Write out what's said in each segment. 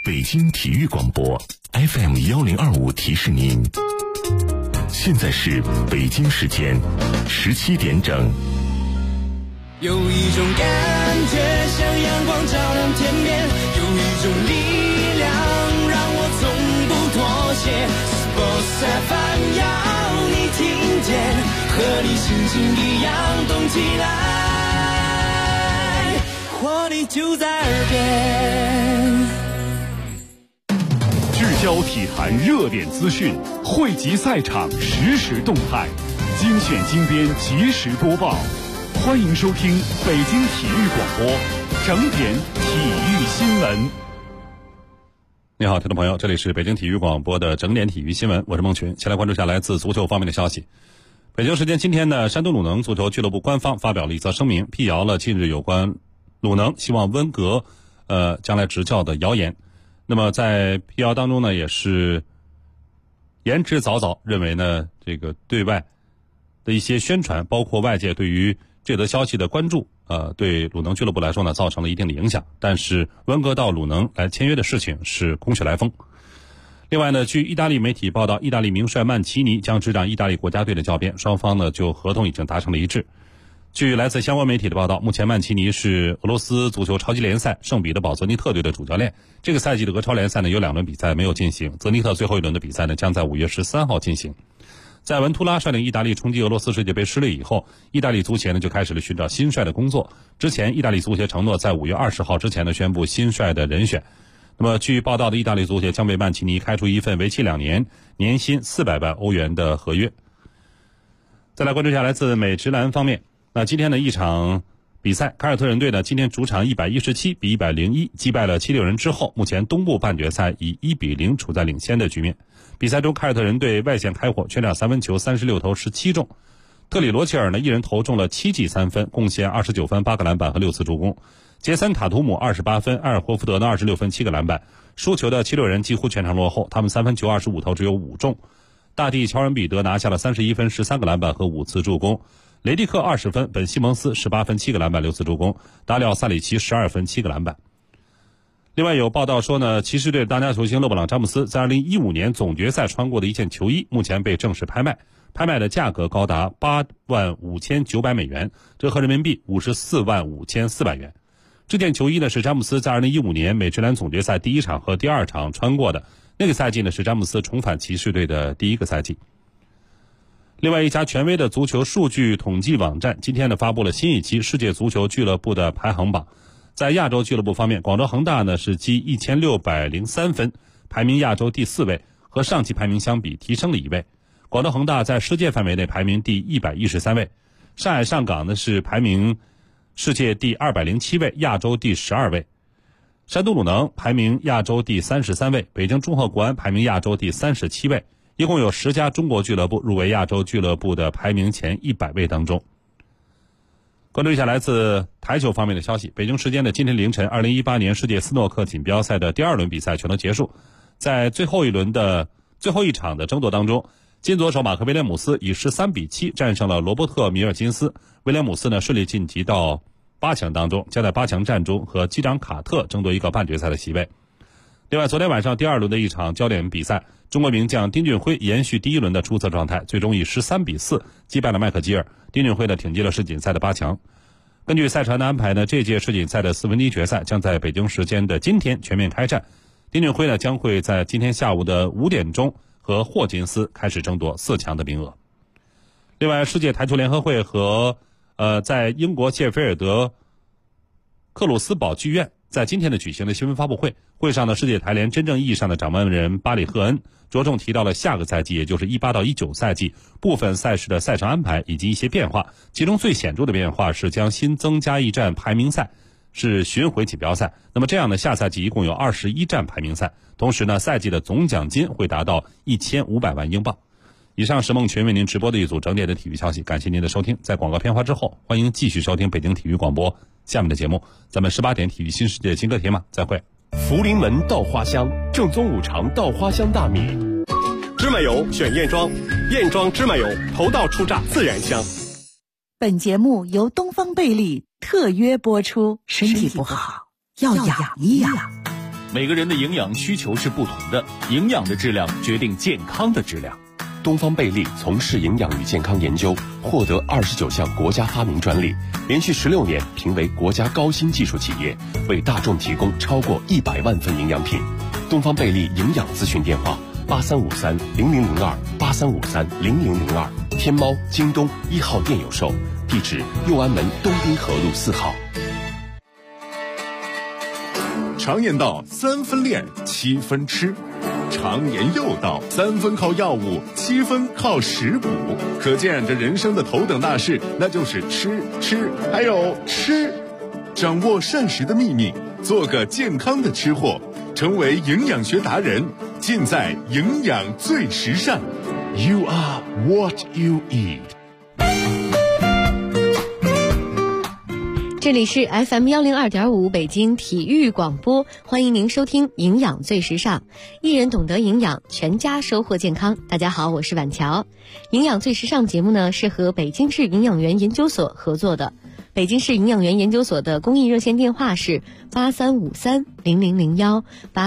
北京体育广播 FM1025提示您，现在是北京时间17点整。 有一种感觉像阳光照亮天边，有一种力量让我从不妥协。Sports FM 要你听见，和你心情一样动起来，活力就在耳边。 聚焦体坛热点资讯，汇集赛场实时动态，精选精编及时播报。欢迎收听北京体育广播整点体育新闻。 你好，听众朋友，这里是北京体育广播的整点体育新闻，我是孟群。先来关注一下来自足球方面的消息。北京时间今天呢，山东鲁能足球俱乐部官方发表了一则声明，辟谣了近日有关鲁能希望温格将来执教的谣言。那么在辟谣当中呢，也是言之凿凿，认为呢这个对外的一些宣传，包括外界对于这则消息的关注，对鲁能俱乐部来说呢，造成了一定的影响。但是温格到鲁能来签约的事情是空穴来风。另外呢，据意大利媒体报道，意大利名帅曼奇尼将执掌意大利国家队的教鞭，双方呢就合同已经达成了一致。据来自相关媒体的报道，目前曼奇尼是俄罗斯足球超级联赛圣彼得堡泽尼特队的主教练。这个赛季的俄超联赛呢有2轮比赛没有进行，泽尼特最后一轮的比赛呢将在5月13号进行。在文图拉率领意大利冲击俄罗斯世界杯失利以后，意大利足协呢就开始了寻找新帅的工作。之前意大利足协承诺在5月20号之前呢宣布新帅的人选。那么据报道的意大利足协将为曼奇尼开出一份为期2年、年薪400万欧元的合约。再来关注一下来自美职篮方面。那今天的一场比赛，凯尔特人队呢今天主场117比101击败了76人之后，目前东部半决赛以1比0处在领先的局面。比赛中，凯尔特人队外线开火，全场三分球36投17中。特里罗切尔呢一人投中了7记3分，贡献29分8个篮板和6次助攻。杰森塔图姆28分，埃尔霍福德呢26分7个篮板。输球的76人几乎全场落后，他们三分球25投只有5中。大帝乔恩彼得拿下了31分13个篮板和5次助攻。雷迪克20分，本西蒙斯18分7个篮板6次助攻，达里奥萨里奇12分7个篮板。另外有报道说呢，骑士队当家球星勒布朗詹姆斯在2015年总决赛穿过的一件球衣目前被正式拍卖，拍卖的价格高达85900美元，折合人民币545400元。这件球衣呢是詹姆斯在2015年美职篮总决赛第1场和第2场穿过的，那个赛季呢是詹姆斯重返骑士队的第1个赛季。另外一家权威的足球数据统计网站今天呢发布了新一期世界足球俱乐部的排行榜。在亚洲俱乐部方面，广州恒大呢是积1603分，排名亚洲第4位，和上期排名相比提升了1位。广州恒大在世界范围内排名第113位，上海上港呢是排名世界第207位，亚洲第12位。山东鲁能排名亚洲第33位，北京中赫国安排名亚洲第37位。一共有10家中国俱乐部入围亚洲俱乐部的排名前100位当中。关注一下来自台球方面的消息。北京时间的今天凌晨，2018年世界斯诺克锦标赛的第2轮比赛全都结束。在最后一场的争夺当中，金左手马克威廉姆斯以13比7战胜了罗伯特米尔金斯。威廉姆斯呢顺利晋级到8强当中，将在8强战中和机长卡特争夺一个半决赛的席位。另外，昨天晚上第2轮的一场焦点比赛，中国名将丁俊晖延续第1轮的出色状态，最终以13比4击败了麦克吉尔。丁俊晖呢挺进了世锦赛的8强。根据赛程的安排呢，这届世锦赛的4分之一决赛将在北京时间的今天全面开战。丁俊晖呢将会在今天下午的5点钟和霍金斯开始争夺4强的名额。另外，世界台球联合会和在英国谢菲尔德克鲁斯堡剧院在今天的举行的新闻发布会，会上呢，世界台联真正意义上的掌门人巴里赫恩着重提到了下个赛季，也就是18到19赛季部分赛事的赛程安排以及一些变化，其中最显著的变化是将新增加一站排名赛，是巡回锦标赛。那么这样的下赛季一共有21站排名赛，同时呢，赛季的总奖金会达到1500万英镑。以上是孟群为您直播的一组整点的体育消息，感谢您的收听。在广告片花之后，欢迎继续收听北京体育广播下面的节目，咱们18点体育新世界金歌铁马再会。 福临门稻花香，正宗五常稻花香大米，芝麻油选燕庄，燕庄芝麻油头道出榨自然香。 本节目由东方贝利特约播出，身体不好要养一养。 每个人的营养需求是不同的，营养的质量决定健康的质量。 东方贝利从事营养与健康研究，获得29项国家发明专利，连续16年评为国家高新技术企业，为大众提供超过100万份营养品。东方贝利营养咨询电话83530002，83530002，天猫、京东1号店有售，地址右安门东滨河路4号。 常言道3分练7分吃，常言又道3分靠药物7分靠食补，可见这人生的头等大事那就是吃还有吃。掌握膳食的秘密，做个健康的吃货，成为营养学达人，尽在营养最时尚。 You are what you eat。 这里是 FM102.5 北京体育广播，欢迎您收听营养最时尚，一人懂得营养，全家收获健康。大家好，我是婉乔。营养最时尚节目呢是和北京市营养员研究所合作的，北京市营养员研究所的公益热线电话是83530001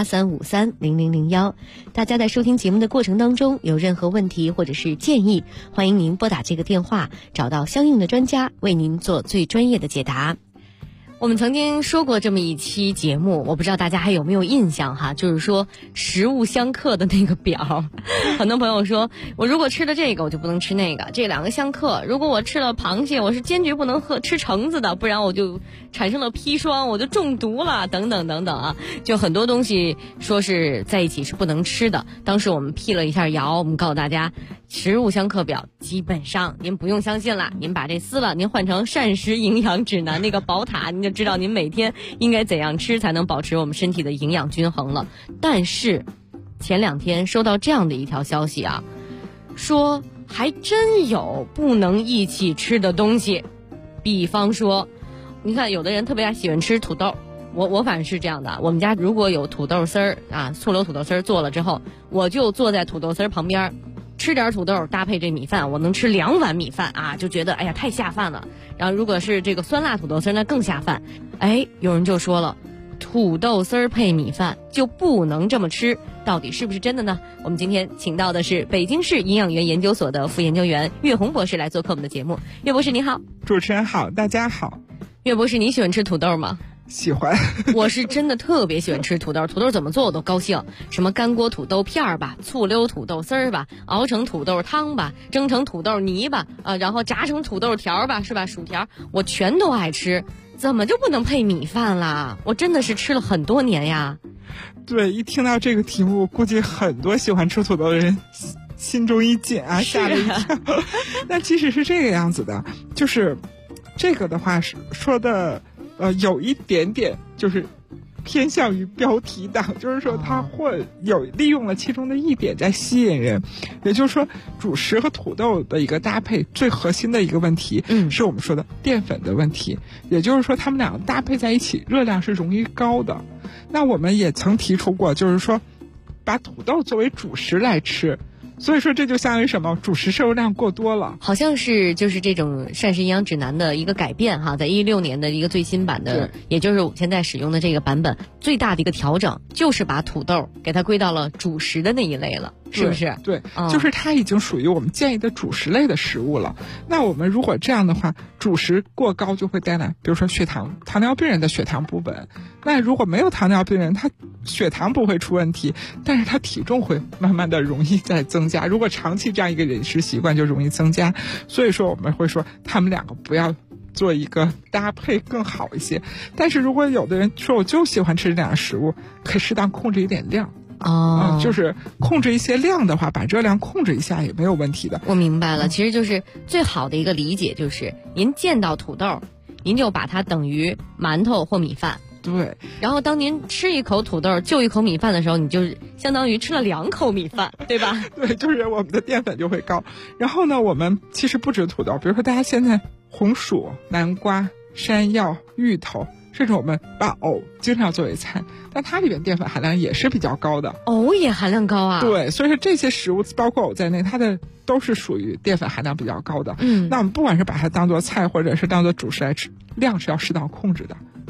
83530001。大家在收听节目的过程当中有任何问题或者是建议，欢迎您拨打这个电话，找到相应的专家为您做最专业的解答。我们曾经说过这么一期节目，我不知道大家还有没有印象哈，就是说食物相克的那个表。很多朋友说，我如果吃了这个我就不能吃那个，这两个相克，如果我吃了螃蟹我是坚决不能吃橙子的，不然我就产生了砒霜，我就中毒了，等等等等啊，就很多东西说是在一起是不能吃的。当时我们辟了一下谣，我们告诉大家食物相克表基本上您不用相信了，您把这撕了，您换成膳食营养指南那个宝塔，您就知道您每天应该怎样吃才能保持我们身体的营养均衡了。但是前2天收到这样的一条消息啊，说还真有不能一起吃的东西。比方说你看有的人特别喜欢吃土豆，我反正是这样的，我们家如果有土豆丝儿啊，醋溜土豆丝儿做了之后，我就坐在土豆丝儿旁边吃点土豆搭配这米饭，我能吃2碗米饭啊，就觉得哎呀太下饭了。然后如果是这个酸辣土豆丝那更下饭。有人就说了，土豆丝配米饭就不能这么吃，到底是不是真的呢？我们今天请到的是北京市营养员研究所的副研究员岳红博士来做客我们的节目。岳博士你好。 主持人好，大家好。 岳博士你喜欢吃土豆吗？ 喜欢。 我是真的特别喜欢吃土豆，土豆怎么做我都高兴，什么干锅土豆片吧，醋溜土豆丝儿吧，熬成土豆汤吧，蒸成土豆泥吧，然后炸成土豆条吧，是吧，薯条我全都爱吃，怎么就不能配米饭啦？我真的是吃了很多年呀。 对，一听到这个题目，估计很多喜欢吃土豆的人心中一紧啊，吓了一跳。那其实是这个样子的，就是这个的话是说的有一点点就是偏向于标题党，就是说它会有利用了其中的一点在吸引人。也就是说主食和土豆的一个搭配最核心的一个问题是我们说的淀粉的问题，也就是说它们两个搭配在一起热量是容易高的。那我们也曾提出过，就是说把土豆作为主食来吃，所以说这就相当于什么，主食摄入量过多了。 好像是就是这种膳食营养指南的一个改变哈，在16年的一个最新版的，也就是我们现在使用的这个版本，最大的一个调整就是把土豆给它归到了主食的那一类了，是不是？ 对，就是它已经属于我们建议的主食类的食物了。那我们如果这样的话，主食过高就会带来比如说糖尿病人的血糖不稳。那如果没有糖尿病人，他血糖不会出问题，但是他体重会慢慢的容易在增加，如果长期这样一个饮食习惯就容易增加。所以说我们会说他们两个不要做一个搭配更好一些。但是如果有的人说我就喜欢吃这两个食物，可以适当控制一点量。就是控制一些量的话，把热量控制一下也没有问题的。 我明白了，其实就是最好的一个理解就是您见到土豆您就把它等于馒头或米饭。 对， 然后当您吃一口土豆就一口米饭的时候，你就相当于吃了2口米饭，对吧？ 对，就是我们的淀粉就会高。然后呢，我们其实不止土豆，比如说大家现在红薯、南瓜、山药、芋头这种，我们把藕经常作为菜，但它里面淀粉含量也是比较高的。 藕也含量高啊？ 对，所以说这些食物包括藕在内，它的都是属于淀粉含量比较高的。那我们不管是把它当做菜或者是当做主食来吃，量是要适当控制的。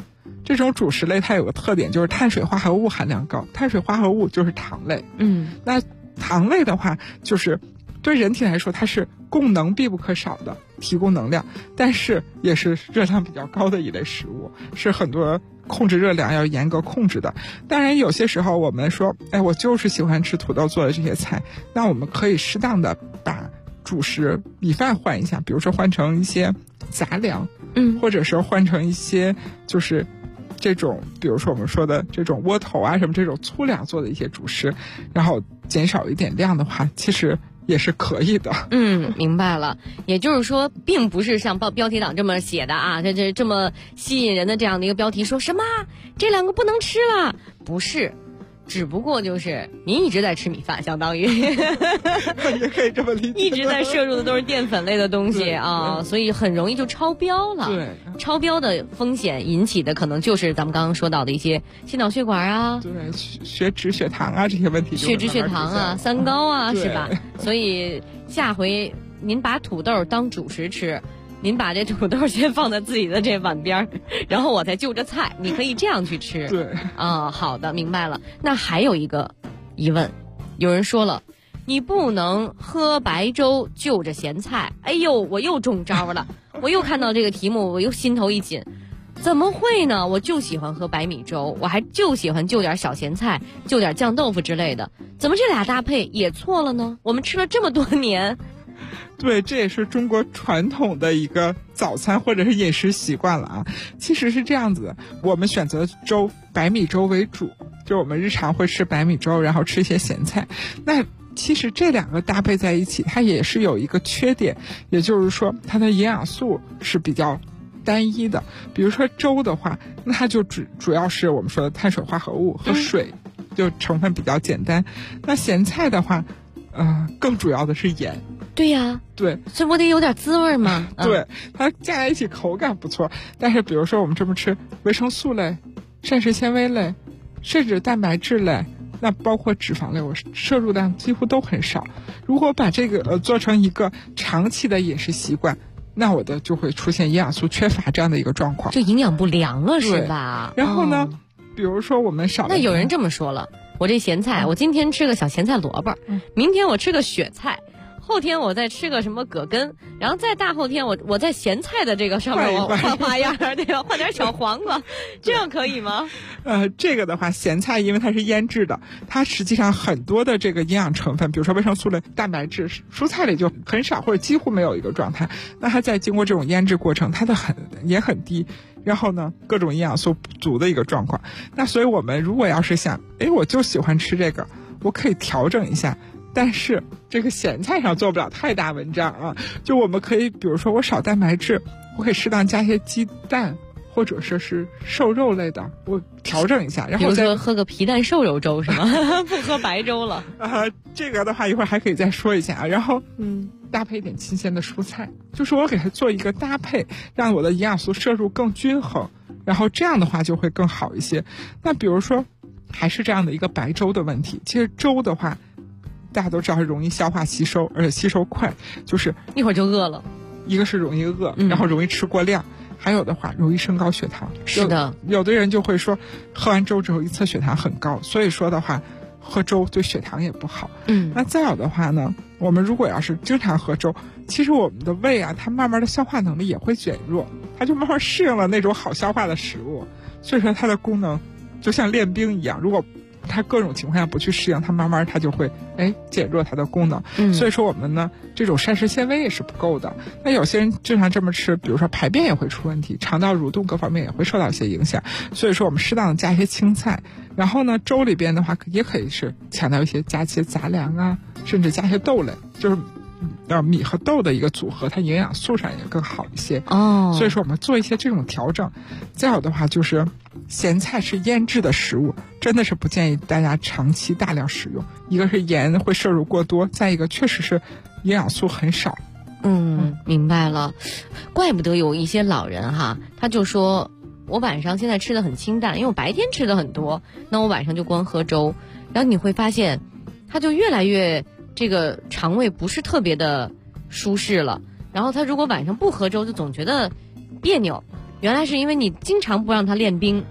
这种主食类它有个特点，就是碳水化合物含量高。碳水化合物就是糖类，那糖类的话，就是对人体来说它是供能必不可少的，提供能量，但是也是热量比较高的一类食物，是很多控制热量要严格控制的。当然有些时候我们说，我就是喜欢吃土豆做的这些菜，那我们可以适当的把主食米饭换一下，比如说换成一些杂粮，或者是换成一些就是这种比如说我们说的这种窝头啊什么这种粗粮做的一些主食，然后减少一点量的话，其实也是可以的。 明白了。也就是说并不是像标题党这么写的啊，这么吸引人的这样的一个标题，说什么这两个不能吃了，不是，只不过就是您一直在吃米饭，相当于也可以这么理解， 一直在摄入的都是淀粉类的东西啊，所以很容易就超标了。 对， 超标的风险引起的可能就是咱们刚刚说到的一些心脑血管啊， 对，血脂血糖啊这些问题， 血脂血糖啊，三高啊，是吧？所以下回您把土豆当主食吃，您把这土豆先放在自己的这碗边，然后我再就着菜，你可以这样去吃。 对啊，好的，明白了。那还有一个疑问，有人说了，你不能喝白粥就着咸菜。哎呦，我又中招了，我又看到这个题目，我又心头一紧。怎么会呢？我就喜欢喝白米粥，我还就喜欢就点小咸菜，就点酱豆腐之类的，怎么这俩搭配也错了呢？我们吃了这么多年。 对，这也是中国传统的一个早餐或者是饮食习惯了啊。其实是这样子的，我们选择粥白米粥为主，就我们日常会吃白米粥，然后吃一些咸菜。那其实这两个搭配在一起，它也是有一个缺点，也就是说它的营养素是比较单一的。比如说粥的话，那它就主要是我们说的碳水化合物和水，就成分比较简单。那咸菜的话，更主要的是盐。 对呀， 对， 所以我得有点滋味嘛。 对，它加在一起口感不错。但是比如说我们这么吃维生素类、膳食纤维类，甚至蛋白质类，那包括脂肪类，我摄入量几乎都很少。如果把这个做成一个长期的饮食习惯，那我的就会出现营养素缺乏这样的一个状况， 就营养不良了，是吧？ 然后呢，比如说我们少， 那有人这么说了，我这咸菜，我今天吃个小咸菜萝卜，明天我吃个雪菜，后天我再吃个什么葛根，然后再大后天我在咸菜的这个上面我换花样，对吧？换点小黄瓜，这样可以吗？ 这个的话，咸菜因为它是腌制的，它实际上很多的这个营养成分，比如说维生素类、蛋白质，蔬菜里就很少或者几乎没有一个状态。那它在经过这种腌制过程，它的也很低，然后呢，各种营养素不足的一个状况。那所以我们如果要是想，我就喜欢吃这个，我可以调整一下。但是这个咸菜上做不了太大文章啊，就我们可以比如说我少蛋白质，我可以适当加一些鸡蛋或者说是瘦肉类的，我调整一下，然后比如说喝个皮蛋瘦肉粥是吗？不喝白粥了。 这个的话一会儿还可以再说一下啊。然后搭配一点新鲜的蔬菜，就是我给它做一个搭配，让我的营养素摄入更均衡，然后这样的话就会更好一些。那比如说还是这样的一个白粥的问题，其实粥的话大家都知道是容易消化吸收，而且吸收快，就是一会儿就饿了。 一个是容易饿，然后容易吃过量，还有的话容易升高血糖。 是的， 有的人就会说喝完粥之后一测血糖很高，所以说的话喝粥对血糖也不好。那再有的话呢，我们如果要是经常喝粥，其实我们的胃啊，它慢慢的消化能力也会减弱，它就慢慢适应了那种好消化的食物，所以说它的功能就像练兵一样，如果它各种情况下不去适应，它慢慢它就会减弱它的功能。所以说我们呢，这种膳食纤维也是不够的。那有些人经常这么吃，比如说排便也会出问题，肠道蠕动各方面也会受到一些影响。所以说我们适当的加一些青菜，然后呢粥里边的话也可以是强调一些加一些杂粮啊，甚至加一些豆类，就是米和豆的一个组合，它营养素上也更好一些。所以说我们做一些这种调整。再有的话就是咸菜是腌制的食物，真的是不建议大家长期大量食用。一个是盐会摄入过多，再一个确实是营养素很少。 明白了。怪不得有一些老人哈，他就说我晚上现在吃的很清淡，因为我白天吃的很多，那我晚上就光喝粥，然后你会发现他就越来越这个肠胃不是特别的舒适了，然后他如果晚上不喝粥就总觉得别扭，原来是因为你经常不让他练兵，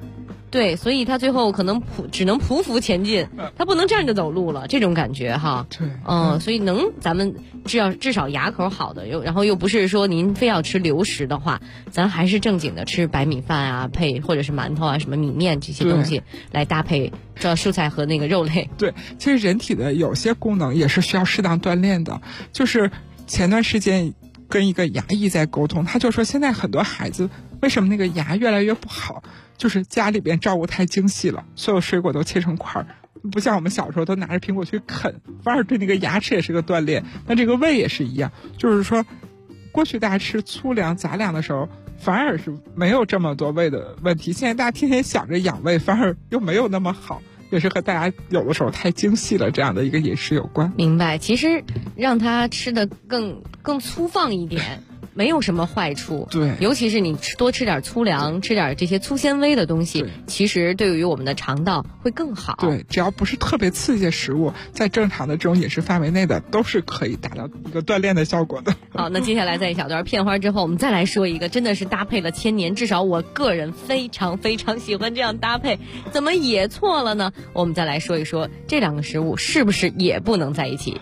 对，所以他最后可能只能匍匐前进，他不能站着走路了，这种感觉哈。 对， 所以咱们至少牙口好的，然后又不是说您非要吃流食的话，咱还是正经的吃白米饭啊，配或者是馒头啊，什么米面这些东西来搭配这蔬菜和那个肉类。 对，其实人体的有些功能也是需要适当锻炼的。就是前段时间跟一个牙医在沟通，他就说现在很多孩子为什么那个牙越来越不好，就是家里边照顾太精细了，所有水果都切成块儿，不像我们小时候都拿着苹果去啃，反而对那个牙齿也是个锻炼。那这个胃也是一样，就是说过去大家吃粗粮杂粮的时候反而是没有这么多胃的问题，现在大家天天想着养胃，反而又没有那么好，也是和大家有的时候太精细了这样的一个饮食有关。 明白，其实让他吃的更粗放一点没有什么坏处。 对， 尤其是你多吃点粗粮，吃点这些粗纤维的东西，其实对于我们的肠道会更好。 对，只要不是特别刺激的食物，在正常的这种饮食范围内的，都是可以达到一个锻炼的效果的。 好，那接下来在一小段片花之后，我们再来说一个真的是搭配了千年，至少我个人非常非常喜欢这样搭配，怎么也错了呢？我们再来说一说这两个食物是不是也不能在一起。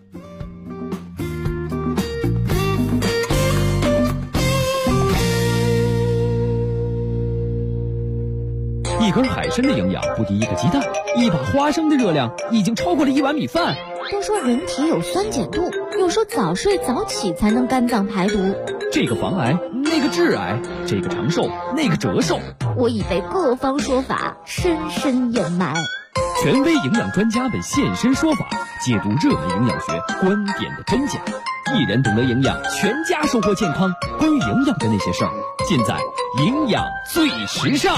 一根海参的营养不敌一个鸡蛋，一把花生的热量已经超过了一碗米饭。 都说人体有酸碱度，又说早睡早起才能肝脏排毒。 这个防癌，那个致癌，这个长寿，那个折寿。 我已被各方说法深深掩埋。 权威营养专家们现身说法，解读热门营养学观点的真假。一人懂得营养，全家收获健康。关于营养的那些事儿，尽在营养最时尚。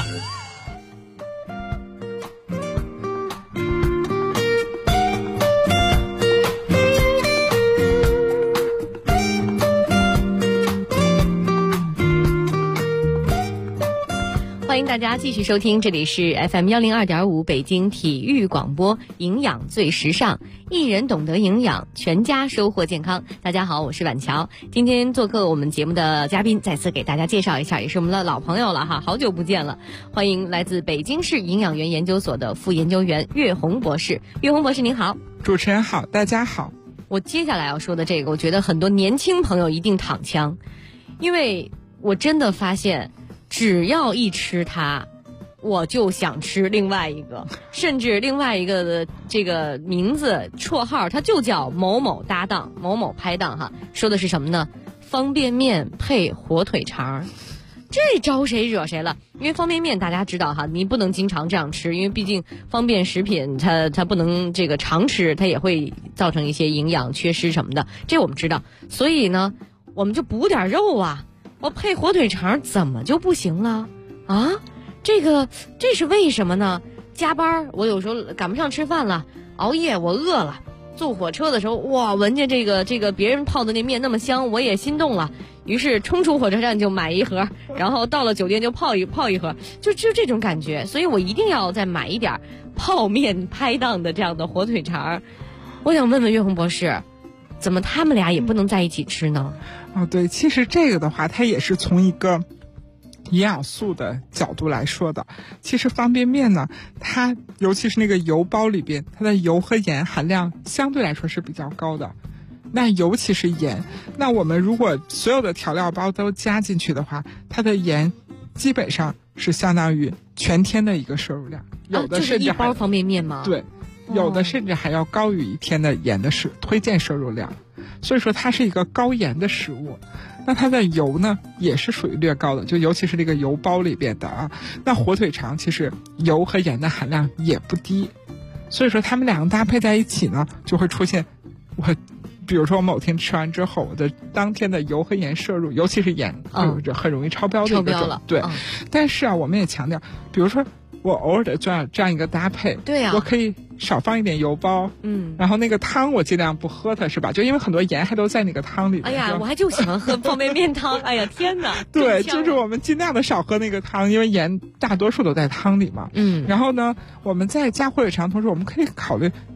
欢迎大家继续收听，这里是 FM 102.5北京体育广播，营养最时尚，一人懂得营养，全家收获健康。大家好，我是婉乔。今天做客我们节目的嘉宾，再次给大家介绍一下，也是我们的老朋友了哈，好久不见了。欢迎来自北京市营养园研究所的副研究员岳红博士。岳红博士您好。 主持人好，大家好。 我接下来要说的这个，我觉得很多年轻朋友一定躺枪，因为我真的发现只要一吃它，我就想吃另外一个，甚至另外一个的这个名字绰号它就叫某某搭档某某拍档哈。说的是什么呢？方便面配火腿肠，这招谁惹谁了？因为方便面大家知道哈，你不能经常这样吃，因为毕竟方便食品它不能这个常吃，它也会造成一些营养缺失什么的，这我们知道。所以呢我们就补点肉啊，我配火腿肠怎么就不行了啊？这是为什么呢？加班我有时候赶不上吃饭了，熬夜我饿了，坐火车的时候哇，闻见这个别人泡的那面那么香，我也心动了，于是冲出火车站就买一盒，然后到了酒店就泡一盒，就这种感觉。所以我一定要再买一点泡面拍档的这样的火腿肠。我想问问岳红博士，怎么他们俩也不能在一起吃呢？ 对，其实这个的话它也是从一个营养素的角度来说的。其实方便面呢，它尤其是那个油包里边，它的油和盐含量相对来说是比较高的。那尤其是盐，那我们如果所有的调料包都加进去的话，它的盐基本上是相当于全天的一个摄入量，有的甚至就是一包方便面吗？ 对，有的甚至还要高于一天的盐的推荐摄入量。所以说它是一个高盐的食物。那它的油呢也是属于略高的，就尤其是这个油包里边的啊。那火腿肠其实油和盐的含量也不低，所以说它们两个搭配在一起呢，就会出现比如说我某天吃完之后，我的当天的油和盐摄入，尤其是盐，就很容易超标的一个状态。对，但是啊，我们也强调，比如说我偶尔的这样一个搭配， 对啊， 我可以少放一点油包，然后那个汤我尽量不喝它，是吧？就因为很多盐还都在那个汤里。 哎呀，我还就喜欢喝方便面汤，哎呀天哪！ 对，就是我们尽量的少喝那个汤，因为盐大多数都在汤里嘛。然后呢，我们在加火腿肠同时，我们可以考虑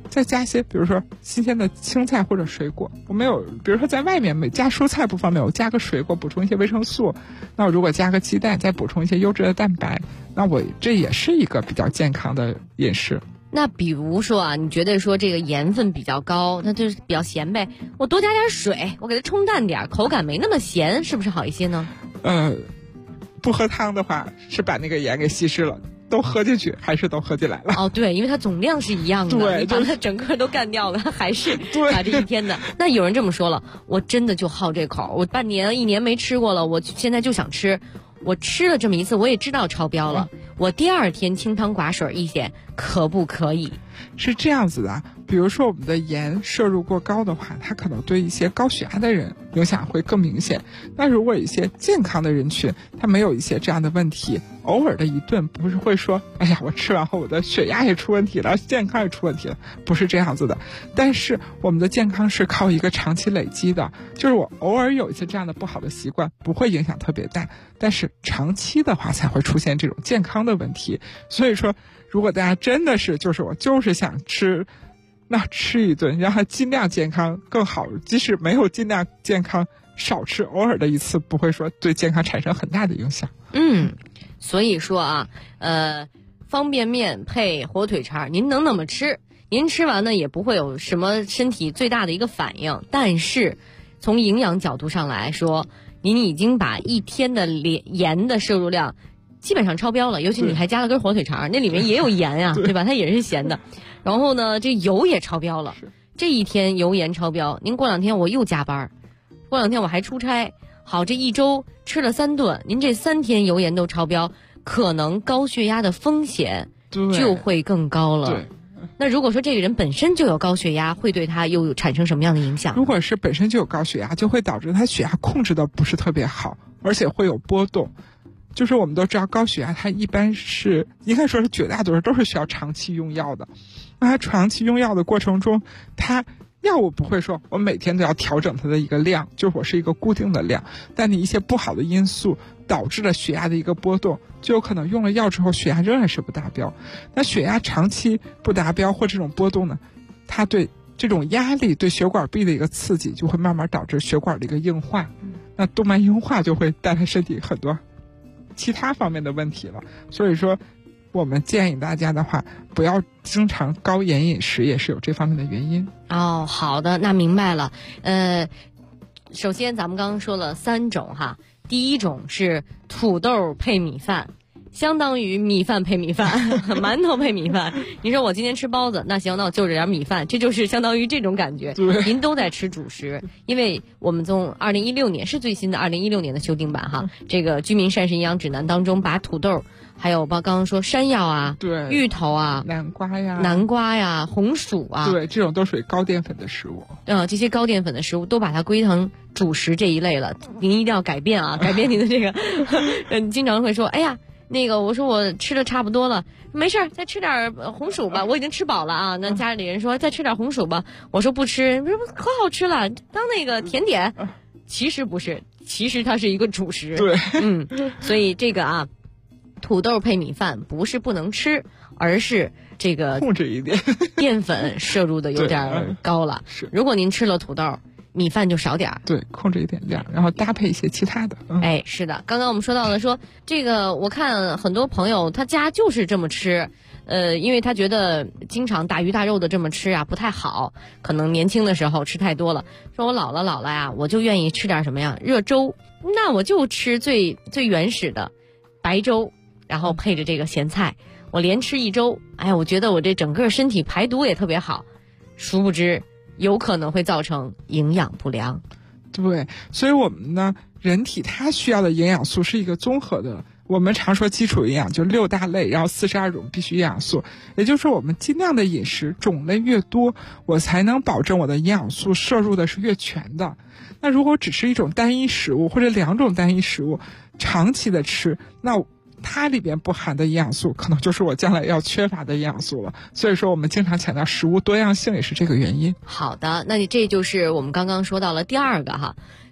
再加些比如说新鲜的青菜或者水果。我没有比如说在外面没加蔬菜不方便，我加个水果补充一些维生素，那我如果加个鸡蛋再补充一些优质的蛋白，那我这也是一个比较健康的饮食。 那比如说啊，你觉得说这个盐分比较高，那就是比较咸呗，我多加点水，我给它冲淡点，口感没那么咸，是不是好一些呢？ 不喝汤的话是把那个盐给稀释了，都喝进去还是都喝进来了。 哦，对，因为它总量是一样的， 对， 你把它整个都干掉了，还是把这一天的。那有人这么说了，我真的就好这口，我半年1年没吃过了，我现在就想吃。我吃了这么一次，我也知道超标了，我第2天清汤寡水一点，可不可以？ 是这样子的，比如说我们的盐摄入过高的话，它可能对一些高血压的人影响会更明显。那如果一些健康的人群，他没有一些这样的问题，偶尔的一顿不是会说，哎呀，我吃完后我的血压也出问题了，健康也出问题了，不是这样子的。但是我们的健康是靠一个长期累积的，就是我偶尔有一些这样的不好的习惯，不会影响特别大，但是长期的话才会出现这种健康的问题。所以说如果大家真的是我就是想吃，那吃一顿让它尽量健康更好，即使没有尽量健康，少吃偶尔的一次不会说对健康产生很大的影响。 所以说啊，方便面配火腿肠您能那么吃，您吃完呢也不会有什么身体最大的一个反应，但是从营养角度上来说，您已经把一天的盐的摄入量基本上超标了，尤其你还加了根火腿肠，那里面也有盐啊，对吧？它也是咸的。然后呢，这油也超标了，这一天油盐超标，您过2天我又加班，过2天我还出差，好，这一周吃了3顿，您这3天油盐都超标，可能高血压的风险就会更高了。对。那如果说这个人本身就有高血压，会对他又产生什么样的影响？ 如果是本身就有高血压，就会导致他血压控制的不是特别好，而且会有波动。就是我们都知道高血压它一般是应该说是绝大多数都是需要长期用药的，那它长期用药的过程中，它药物不会说我每天都要调整它的一个量，就是我是一个固定的量，但你一些不好的因素导致了血压的一个波动，就有可能用了药之后血压仍然是不达标。那血压长期不达标或这种波动呢，它对这种压力对血管壁的一个刺激，就会慢慢导致血管的一个硬化，那动脉硬化就会带来身体很多其他方面的问题了。所以说我们建议大家的话，不要经常高盐饮食，也是有这方面的原因。 哦，好的，那明白了。首先咱们刚刚说了3种哈，第一种是土豆配米饭，相当于米饭配米饭，馒头配米饭。你说我今天吃包子，那行，那我就着点米饭，这就是相当于这种感觉。您都在吃主食，因为我们从2016年是最新的2016年的修订版哈，这个居民膳食营养指南当中把土豆，还有刚刚说山药啊，对，芋头啊，南瓜呀，红薯啊， 对，这种都属于高淀粉的食物。 这些高淀粉的食物都把它归成主食这一类了。您一定要改变啊，改变您的这个，你经常会说，哎呀。那个我说我吃的差不多了，没事再吃点红薯吧，我已经吃饱了啊。那家里人说再吃点红薯吧，我说不吃，可好吃了，当那个甜点。其实不是，其实它是一个主食。 对， 所以这个啊，土豆配米饭不是不能吃，而是这个控制一点， 淀粉摄入的有点高了。 是， 如果您吃了土豆，米饭就少点儿， 对，控制一点量，然后搭配一些其他的。 是的，刚刚我们说到了说这个，我看很多朋友他家就是这么吃，因为他觉得经常大鱼大肉的这么吃啊不太好，可能年轻的时候吃太多了。说我老了呀，我就愿意吃点什么呀，热粥，那我就吃最原始的白粥，然后配着这个咸菜，我连吃一周，我觉得我这整个身体排毒也特别好，殊不知有可能会造成营养不良。 对，所以我们呢，人体它需要的营养素是一个综合的。我们常说基础营养就6大类，然后42种必需营养素，也就是说我们尽量的饮食种类越多，我才能保证我的营养素摄入的是越全的。那如果只是一种单一食物或者2种单一食物长期的吃，那它里边不含的营养素可能就是我将来要缺乏的营养素了。所以说我们经常强调食物多样性也是这个原因。 好的，那这就是我们刚刚说到了第2个哈，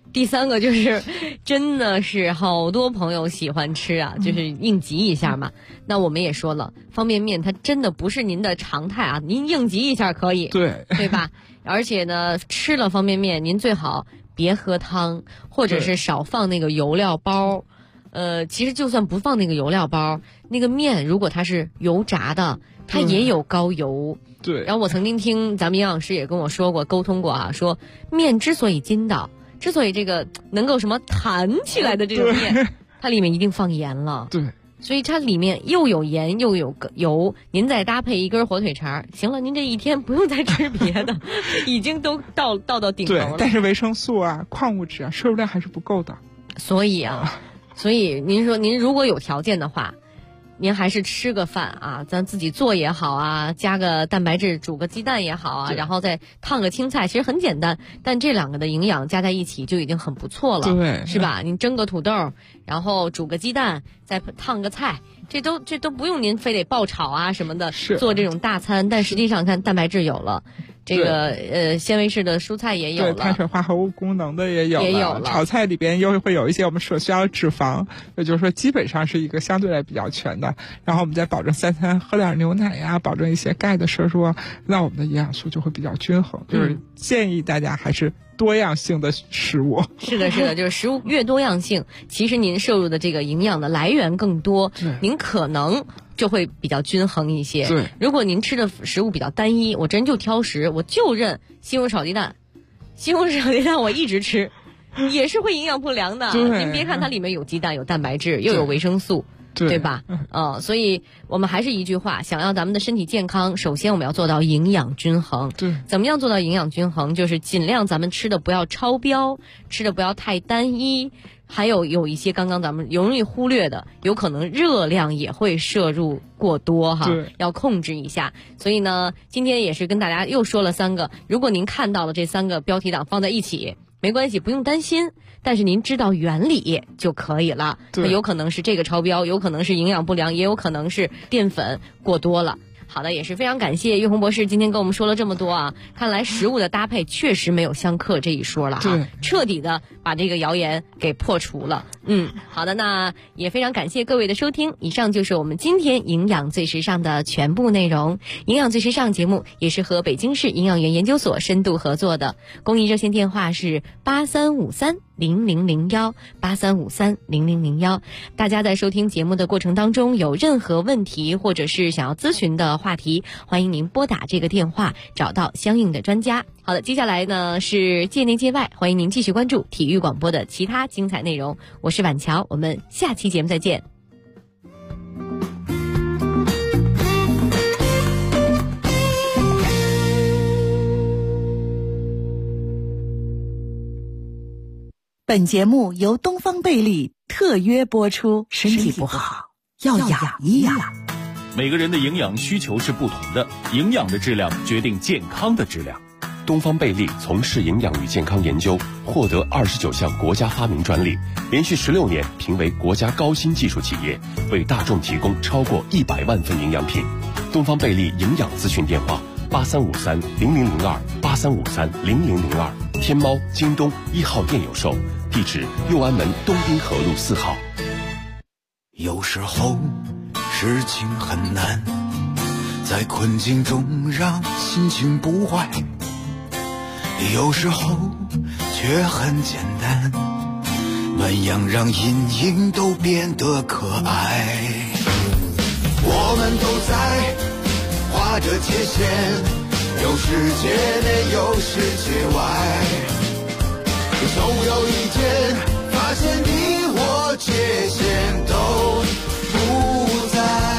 第三个就是真的是好多朋友喜欢吃啊，就是应急一下嘛。那我们也说了，方便面它真的不是您的常态啊，您应急一下可以，对吧？而且呢，吃了方便面您最好别喝汤，或者是少放那个油料包。其实就算不放那个油料包，那个面如果它是油炸的，它也有高油。 对。 然后我曾经听咱们营养师也跟我说过，沟通过啊，说面之所以筋道，之所以这个能够什么弹起来的这种面，它里面一定放盐了。 对。 所以它里面又有盐又有油，您再搭配一根火腿肠，行了，您这一天不用再吃别的，已经都到顶头了。 对，但是维生素啊、矿物质啊摄入量还是不够的。 所以您说您如果有条件的话，您还是吃个饭啊，咱自己做也好啊，加个蛋白质，煮个鸡蛋也好啊，然后再烫个青菜，其实很简单，但这两个的营养加在一起就已经很不错了， 对， 是吧？您蒸个土豆，然后煮个鸡蛋，再烫个菜，这都不用您非得爆炒啊什么的做这种大餐，但实际上看蛋白质有了。这个纤维式的蔬菜也有了， 对，碳水化合物功能的也有了， 炒菜里边又会有一些我们所需要的脂肪，也就是说基本上是一个相对来比较全的。然后我们再保证三餐喝点牛奶呀，保证一些钙的摄入，那我们的营养素就会比较均衡。就是建议大家还是多样性的食物。 是的，就是食物越多样性，其实您摄入的这个营养的来源更多，您可能就会比较均衡一些。 对， 如果您吃的食物比较单一，我真就挑食，我就认西红柿炒鸡蛋，西红柿炒鸡蛋我一直吃，也是会营养不良的。您别看它里面有鸡蛋，有蛋白质，又有维生素。对吧？所以我们还是一句话，想要咱们的身体健康，首先我们要做到营养均衡。 对， 怎么样做到营养均衡？就是尽量咱们吃的不要超标，吃的不要太单一，还有一些刚刚咱们容易忽略的，有可能热量也会摄入过多哈，要控制一下。所以呢，今天也是跟大家又说了3个，如果您看到了这3个标题党放在一起，没关系，不用担心。但是您知道原理就可以了，有可能是这个超标，有可能是营养不良，也有可能是淀粉过多了。好的，也是非常感谢岳红博士今天跟我们说了这么多啊，看来食物的搭配确实没有相克这一说了哈，彻底的把这个谣言给破除了。好的，那也非常感谢各位的收听，以上就是我们今天营养最时尚的全部内容。营养最时尚节目也是和北京市营养员研究所深度合作的，公益热线电话是83530001，83530001。大家在收听节目的过程当中有任何问题或者是想要咨询的话题，欢迎您拨打这个电话，找到相应的专家。好的，接下来呢是界内界外，欢迎您继续关注体育广播的其他精彩内容。我是婉乔，我们下期节目再见。 本节目由东方贝利特约播出，身体不好要养一养。 每个人的营养需求是不同的，营养的质量决定健康的质量。 东方贝利从事营养与健康研究，获得29项国家发明专利，连续16年评为国家高新技术企业，为大众提供超过100万份营养品。东方贝利营养咨询电话83530002，83530002，天猫、京东1号店有售，地址右安门东滨河路4号。 有时候事情很难，在困境中让心情不坏，有时候却很简单，暖阳让阴影都变得可爱。我们都在画着界限，有世界内有世界外，总有一天发现你我界限都不在。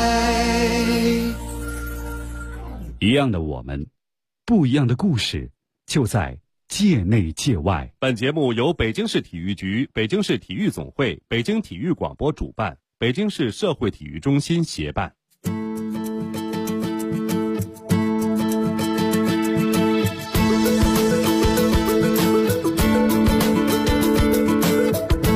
一样的我们，不一样的故事，就在界内界外。 本节目由北京市体育局、北京市体育总会、北京体育广播主办，北京市社会体育中心协办。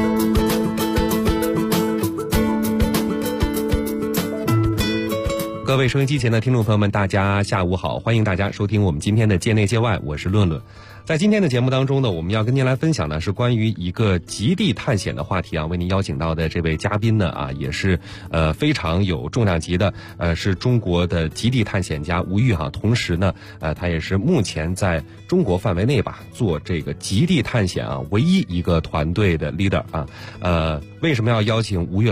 各各位收音机前的听众朋友们，大家下午好，欢迎大家收听我们今天的界内界外，我是论论。在今天的节目当中呢，我们要跟您来分享的是关于一个极地探险的话题啊。为您邀请到的这位嘉宾呢也是非常有重量级的，是中国的极地探险家吴玉同时呢他也是目前在中国范围内吧做这个极地探险唯一一个团队的 leader 为什么要邀请吴玉